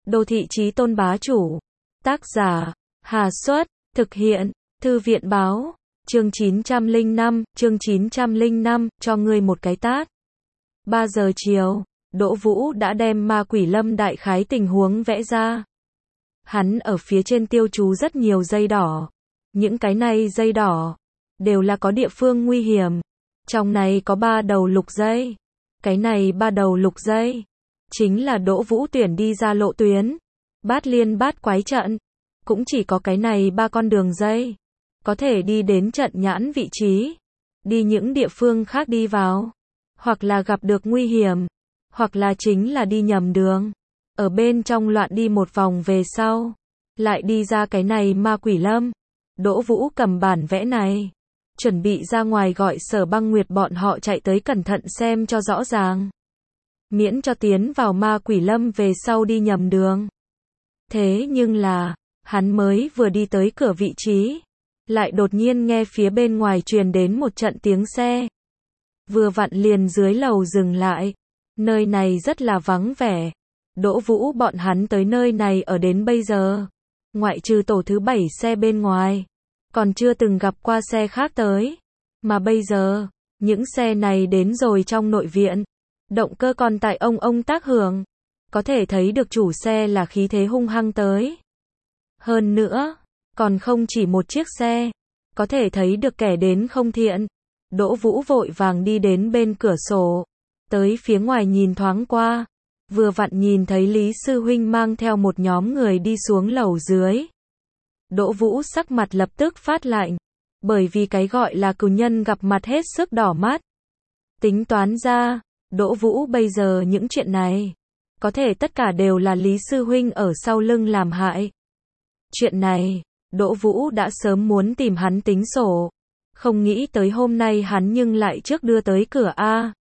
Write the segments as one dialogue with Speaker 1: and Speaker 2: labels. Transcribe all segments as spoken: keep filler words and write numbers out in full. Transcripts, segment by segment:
Speaker 1: Đô thị chí tôn bá chủ. Tác giả, Hà Xuất, thực hiện, Thư viện báo, chương chín trăm lẻ năm, chương chín trăm lẻ năm, cho ngươi một cái tát. ba giờ chiều, Đỗ Vũ đã đem Ma Quỷ Lâm đại khái tình huống vẽ ra. Hắn ở phía trên tiêu chú rất nhiều dây đỏ. Những cái này dây đỏ, đều là có địa phương nguy hiểm. Trong này có ba đầu lục dây. Cái này ba đầu lục dây, chính là Đỗ Vũ tuyển đi ra lộ tuyến. Bát liên bát quái trận, cũng chỉ có cái này ba con đường dây, có thể đi đến trận nhãn vị trí. Đi những địa phương khác đi vào, hoặc là gặp được nguy hiểm, hoặc là chính là đi nhầm đường. Ở bên trong loạn đi một vòng về sau, lại đi ra cái này Ma Quỷ Lâm. Đỗ Vũ cầm bản vẽ này, chuẩn bị ra ngoài gọi Sở Băng Nguyệt bọn họ chạy tới cẩn thận xem cho rõ ràng. Miễn cho tiến vào Ma Quỷ Lâm về sau đi nhầm đường. Thế nhưng là, hắn mới vừa đi tới cửa vị trí, lại đột nhiên nghe phía bên ngoài truyền đến một trận tiếng xe. Vừa vặn liền dưới lầu dừng lại. Nơi này rất là vắng vẻ. Đỗ Vũ bọn hắn tới nơi này ở đến bây giờ, ngoại trừ tổ thứ bảy xe bên ngoài, còn chưa từng gặp qua xe khác tới. Mà bây giờ, những xe này đến rồi trong nội viện, động cơ còn tại ông ông tác hưởng, có thể thấy được chủ xe là khí thế hung hăng tới. Hơn nữa, còn không chỉ một chiếc xe, có thể thấy được kẻ đến không thiện. Đỗ Vũ vội vàng đi đến bên cửa sổ, tới phía ngoài nhìn thoáng qua, vừa vặn nhìn thấy Lý Sư Huynh mang theo một nhóm người đi xuống lầu dưới. Đỗ Vũ sắc mặt lập tức phát lạnh, bởi vì cái gọi là cừu nhân gặp mặt hết sức đỏ mắt. Tính toán ra, Đỗ Vũ bây giờ những chuyện này, có thể tất cả đều là Lý Sư Huynh ở sau lưng làm hại. Chuyện này, Đỗ Vũ đã sớm muốn tìm hắn tính sổ, không nghĩ tới hôm nay hắn nhưng lại trước đưa tới cửa a.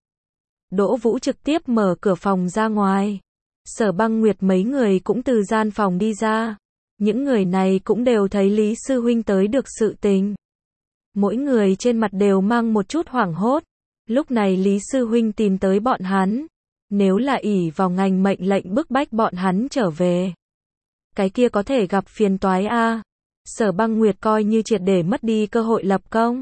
Speaker 1: Đỗ Vũ trực tiếp mở cửa phòng ra ngoài. Sở Băng Nguyệt mấy người cũng từ gian phòng đi ra. Những người này cũng đều thấy Lý Sư Huynh tới được sự tình. Mỗi người trên mặt đều mang một chút hoảng hốt. Lúc này Lý Sư Huynh tìm tới bọn hắn, nếu là ỷ vào ngành mệnh lệnh bức bách bọn hắn trở về, cái kia có thể gặp phiền toái a. Sở Băng Nguyệt coi như triệt để mất đi cơ hội lập công.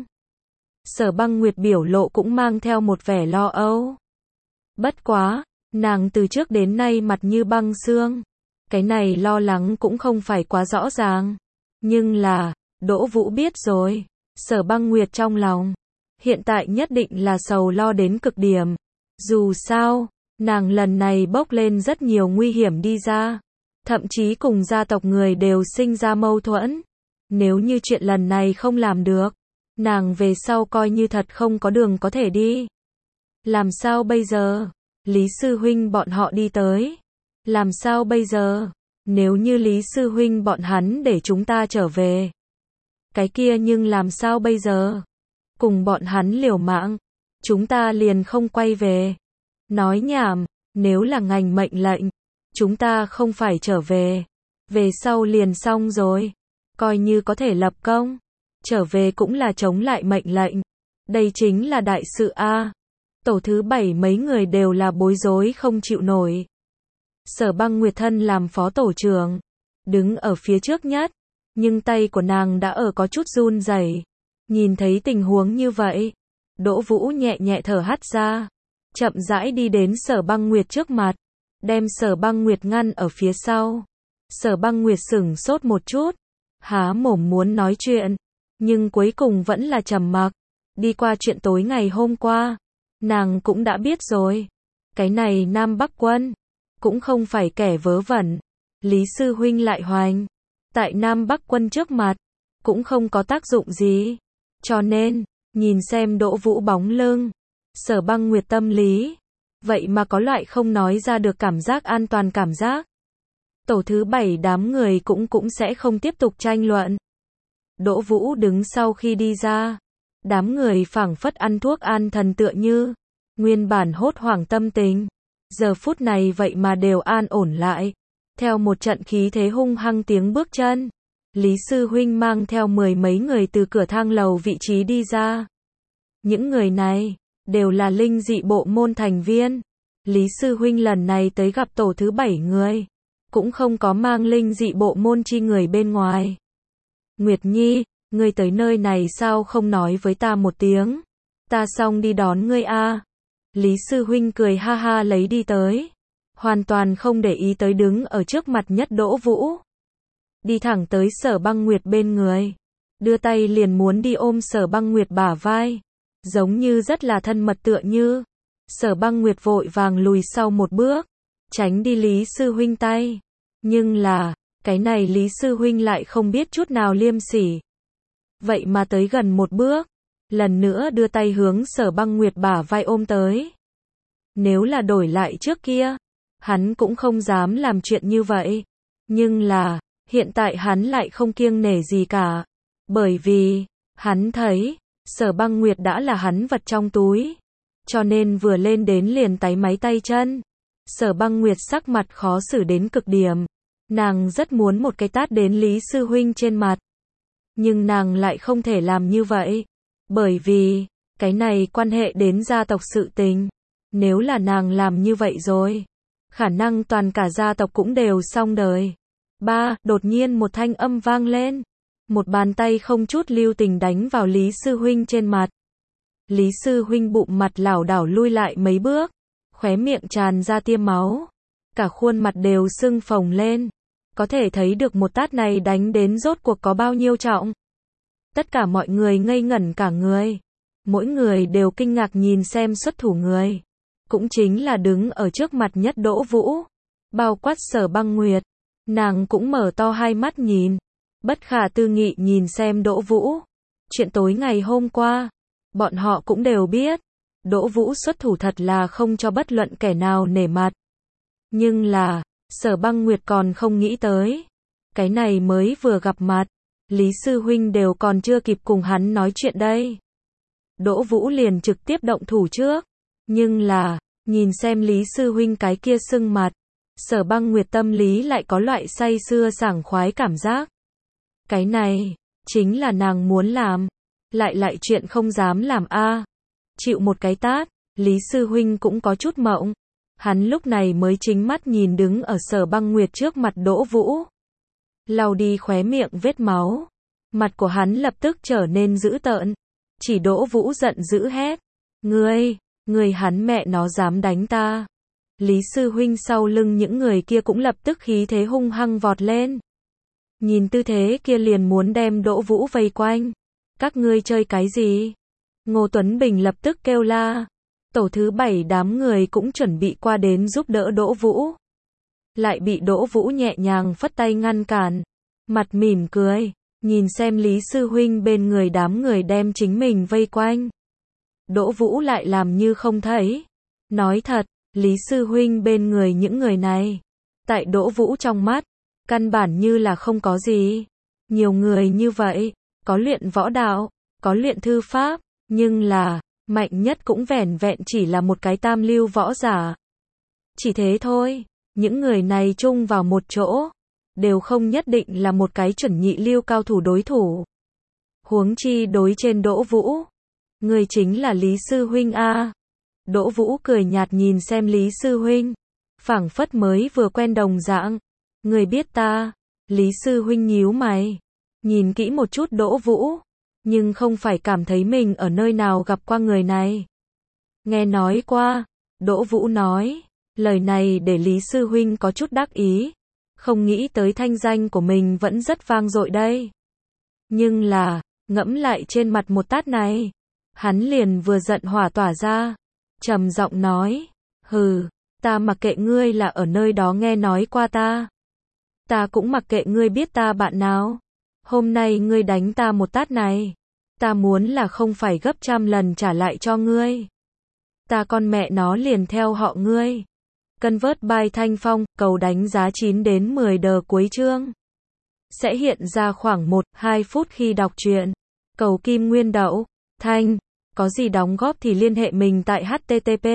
Speaker 1: Sở Băng Nguyệt biểu lộ cũng mang theo một vẻ lo âu. Bất quá, nàng từ trước đến nay mặt như băng xương. Cái này lo lắng cũng không phải quá rõ ràng. Nhưng là, Đỗ Vũ biết rồi. Sở Băng Nguyệt trong lòng, hiện tại nhất định là sầu lo đến cực điểm. Dù sao, nàng lần này bốc lên rất nhiều nguy hiểm đi ra. Thậm chí cùng gia tộc người đều sinh ra mâu thuẫn. Nếu như chuyện lần này không làm được, nàng về sau coi như thật không có đường có thể đi. Làm sao bây giờ? Lý Sư Huynh bọn họ đi tới. Làm sao bây giờ? Nếu như Lý Sư Huynh bọn hắn để chúng ta trở về, cái kia nhưng làm sao bây giờ? Cùng bọn hắn liều mạng, chúng ta liền không quay về. Nói nhảm, nếu là ngành mệnh lệnh, chúng ta không phải trở về. Về sau liền xong rồi. Coi như có thể lập công, trở về cũng là chống lại mệnh lệnh. Đây chính là đại sự a. Tổ thứ bảy mấy người đều là bối rối không chịu nổi. Sở Băng Nguyệt thân làm phó tổ trưởng, đứng ở phía trước nhất, nhưng tay của nàng đã ở có chút run rẩy. Nhìn thấy tình huống như vậy, Đỗ Vũ nhẹ nhẹ thở hắt ra, chậm rãi đi đến Sở Băng Nguyệt trước mặt, đem Sở Băng Nguyệt ngăn ở phía sau. Sở Băng Nguyệt sửng sốt một chút, há mồm muốn nói chuyện, nhưng cuối cùng vẫn là trầm mặc. Đi qua chuyện tối ngày hôm qua, nàng cũng đã biết rồi. Cái này Nam Bắc Quân, cũng không phải kẻ vớ vẩn. Lý Sư Huynh lại hoành, tại Nam Bắc Quân trước mặt, cũng không có tác dụng gì. Cho nên, nhìn xem Đỗ Vũ bóng lưng, Sở Băng Nguyệt tâm lý, vậy mà có loại không nói ra được cảm giác an toàn cảm giác. Tổ thứ bảy đám người cũng cũng sẽ không tiếp tục tranh luận. Đỗ Vũ đứng sau khi đi ra, đám người phảng phất ăn thuốc an thần tựa như, nguyên bản hốt hoảng tâm tình, giờ phút này vậy mà đều an ổn lại. Theo một trận khí thế hung hăng tiếng bước chân, Lý Sư Huynh mang theo mười mấy người từ cửa thang lầu vị trí đi ra. Những người này, đều là linh dị bộ môn thành viên. Lý Sư Huynh lần này tới gặp tổ thứ bảy người, cũng không có mang linh dị bộ môn chi người bên ngoài. Nguyệt Nhi, ngươi tới nơi này sao không nói với ta một tiếng? Ta xong đi đón ngươi a. Lý sư huynh cười ha ha lấy đi tới. Hoàn toàn không để ý tới đứng ở trước mặt Nhất Đỗ Vũ. Đi thẳng tới Sở Băng Nguyệt bên người. Đưa tay liền muốn đi ôm Sở Băng Nguyệt bả vai. Giống như rất là thân mật tựa như. Sở Băng Nguyệt vội vàng lùi sau một bước. Tránh đi Lý sư huynh tay. Nhưng là, cái này Lý sư huynh lại không biết chút nào liêm sỉ. Vậy mà tới gần một bước. Lần nữa đưa tay hướng Sở Băng Nguyệt bả vai ôm tới. Nếu là đổi lại trước kia, hắn cũng không dám làm chuyện như vậy. Nhưng là, hiện tại hắn lại không kiêng nể gì cả. Bởi vì, hắn thấy, Sở Băng Nguyệt đã là hắn vật trong túi. Cho nên vừa lên đến liền táy máy tay chân. Sở Băng Nguyệt sắc mặt khó xử đến cực điểm. Nàng rất muốn một cái tát đến Lý sư huynh trên mặt. Nhưng nàng lại không thể làm như vậy. Bởi vì, cái này quan hệ đến gia tộc sự tình. Nếu là nàng làm như vậy rồi, khả năng toàn cả gia tộc cũng đều xong đời. Ba, đột nhiên một thanh âm vang lên. Một bàn tay không chút lưu tình đánh vào Lý sư huynh trên mặt. Lý sư huynh bụng mặt lảo đảo lui lại mấy bước. Khóe miệng tràn ra tia máu. Cả khuôn mặt đều sưng phồng lên. Có thể thấy được một tát này đánh đến rốt cuộc có bao nhiêu trọng. Tất cả mọi người ngây ngẩn cả người. Mỗi người đều kinh ngạc nhìn xem xuất thủ người. Cũng chính là đứng ở trước mặt Nhất Đỗ Vũ. Bao quát Sở Băng Nguyệt. Nàng cũng mở to hai mắt nhìn. Bất khả tư nghị nhìn xem Đỗ Vũ. Chuyện tối ngày hôm qua. Bọn họ cũng đều biết. Đỗ Vũ xuất thủ thật là không cho bất luận kẻ nào nể mặt. Nhưng là, Sở Băng Nguyệt còn không nghĩ tới. Cái này mới vừa gặp mặt. Lý sư huynh đều còn chưa kịp cùng hắn nói chuyện đây. Đỗ Vũ liền trực tiếp động thủ trước. Nhưng là, nhìn xem Lý sư huynh cái kia sưng mặt. Sở Băng Nguyệt tâm lý lại có loại say sưa sảng khoái cảm giác. Cái này, chính là nàng muốn làm. Lại lại chuyện không dám làm a. Chịu một cái tát, Lý sư huynh cũng có chút mộng. Hắn lúc này mới chính mắt nhìn đứng ở Sở Băng Nguyệt trước mặt Đỗ Vũ. Lau đi khóe miệng vết máu. Mặt của hắn lập tức trở nên dữ tợn. Chỉ Đỗ Vũ giận dữ hét. Ngươi, ngươi hắn mẹ nó dám đánh ta. Lý sư huynh sau lưng những người kia cũng lập tức khí thế hung hăng vọt lên. Nhìn tư thế kia liền muốn đem Đỗ Vũ vây quanh. Các ngươi chơi cái gì? Ngô Tuấn Bình lập tức kêu la. Tổ thứ bảy đám người cũng chuẩn bị qua đến giúp đỡ Đỗ Vũ. Lại bị Đỗ Vũ nhẹ nhàng phất tay ngăn cản. Mặt mỉm cười, nhìn xem Lý sư huynh bên người đám người đem chính mình vây quanh. Đỗ Vũ lại làm như không thấy. Nói thật, Lý sư huynh bên người những người này, tại Đỗ Vũ trong mắt, căn bản như là không có gì. Nhiều người như vậy, có luyện võ đạo, có luyện thư pháp, nhưng là, mạnh nhất cũng vẻn vẹn chỉ là một cái tam lưu võ giả. Chỉ thế thôi, những người này chung vào một chỗ, đều không nhất định là một cái chuẩn nhị lưu cao thủ đối thủ. Huống chi đối trên Đỗ Vũ. Người chính là Lý sư huynh a. Đỗ Vũ cười nhạt nhìn xem Lý sư huynh. Phảng phất mới vừa quen đồng dạng. Người biết ta. Lý sư huynh nhíu mày. Nhìn kỹ một chút Đỗ Vũ. Nhưng không phải cảm thấy mình ở nơi nào gặp qua người này. Nghe nói qua. Đỗ Vũ nói. Lời này để Lý sư huynh có chút đắc ý. Không nghĩ tới thanh danh của mình vẫn rất vang dội đây. Nhưng là, ngẫm lại trên mặt một tát này. Hắn liền vừa giận hỏa tỏa ra. Trầm giọng nói. Hừ, ta mặc kệ ngươi là ở nơi đó nghe nói qua ta. Ta cũng mặc kệ ngươi biết ta bạn nào. Hôm nay ngươi đánh ta một tát này. Ta muốn là không phải gấp trăm lần trả lại cho ngươi. Ta con mẹ nó liền theo họ ngươi. Convert by Thanh Phong, cầu đánh giá chín đến mười đờ cuối chương. Sẽ hiện ra khoảng một đến hai phút khi đọc truyện. Cầu Kim Nguyên Đậu. Thanh. Có gì đóng góp thì liên hệ mình tại http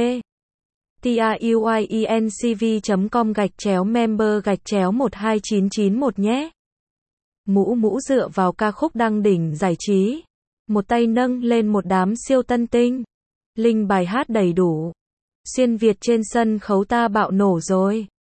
Speaker 1: truyencv chấm com gạch chéo member gạch chéo một hai chín chín một nhé. Mũ mũ dựa vào ca khúc đăng đỉnh giải trí. Một tay nâng lên một đám siêu tân tinh. Linh bài hát đầy đủ. Xuyên Việt trên sân khấu ta bạo nổ rồi.